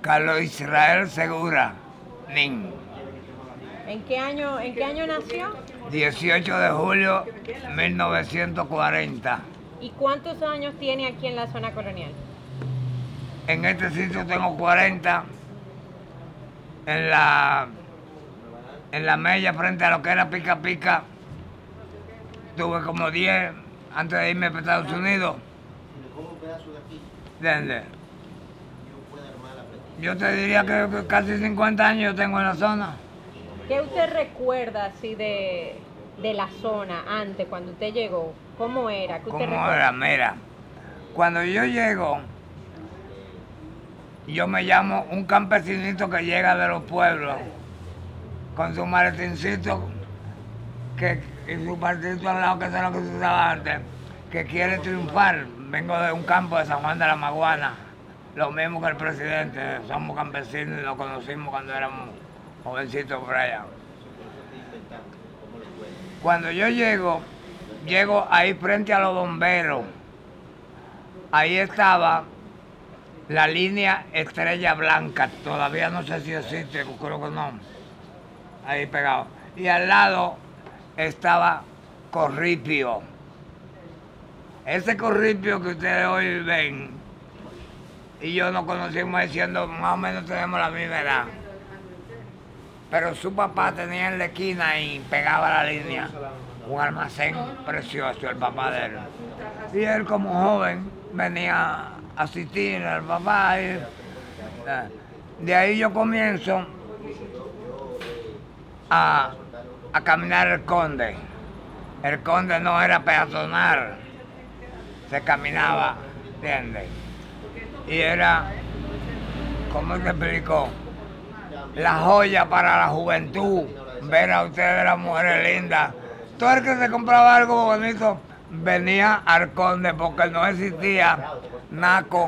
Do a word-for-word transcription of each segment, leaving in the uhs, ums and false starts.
Carlos Israel Segura, Nin. ¿En qué año, en qué año nació? dieciocho de julio de mil novecientos cuarenta. ¿Y cuántos años tiene aquí en la zona colonial? En este sitio tengo cuarenta. En la, en la mella frente a lo que era Pica Pica tuve como diez antes de irme para Estados Unidos. ¿Entiendes? Yo te diría que, que casi cincuenta años tengo en la zona. ¿Qué usted recuerda así de, de la zona antes, cuando usted llegó? ¿Cómo era? ¿Qué usted ¿Cómo recuerda? era? Mira, cuando yo llego, yo me llamo un campesinito que llega de los pueblos con su maletincito que, y su partidito al lado, que es lo que se usaba antes, que quiere triunfar. Vengo de un campo de San Juan de la Maguana, lo mismo que el presidente. Somos campesinos y nos conocimos cuando éramos jovencitos por allá. Cuando yo llego, llego ahí frente a los bomberos. Ahí estaba la línea Estrella Blanca, todavía no sé si existe, creo que no. Ahí pegado. Y al lado estaba Corripio. Ese Corripio que ustedes hoy ven, y yo nos conocimos diciendo más o menos tenemos la misma edad. Pero su papá tenía en la esquina y pegaba la línea un almacén precioso, el papá de él. Y él como joven venía a asistir al papá. Y, eh, de ahí yo comienzo a, a caminar el Conde. El Conde no era peatonal, se caminaba, ¿entiendes? Y era, ¿cómo te explico? La joya para la juventud, ver a ustedes las mujeres lindas. Todo el que se compraba algo bonito venía al Conde porque no existía Naco,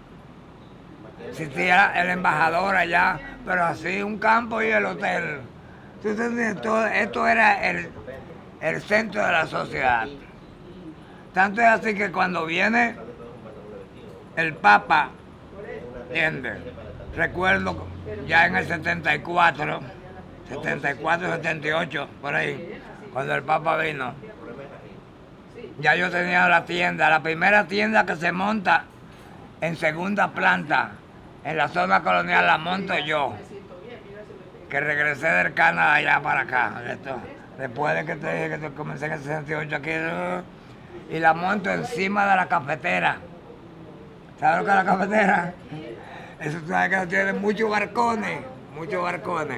existía el embajador allá, pero así un campo y el hotel. Entonces, todo, esto era el, el centro de la sociedad. Tanto es así que cuando viene el Papa, ¿entiendes? Recuerdo ya en el setenta y cuatro, setenta y cuatro, setenta y ocho, por ahí, cuando el Papa vino, ya yo tenía la tienda, la primera tienda que se monta en segunda planta, en la zona colonial, la monto yo, que regresé del Canadá allá para acá, esto, después de que te dije que comencé en el sesenta y ocho aquí, y la monto encima de la cafetera. ¿Sabes lo que es la cafetera? Eso tú sabes que tiene muchos barcones, muchos barcones.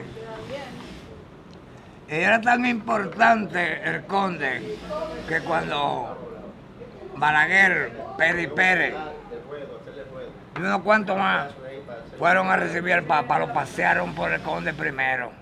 Y era tan importante el Conde que cuando Balaguer, Pérez Pérez y unos cuantos más fueron a recibir al Papa, lo pasearon por el Conde primero.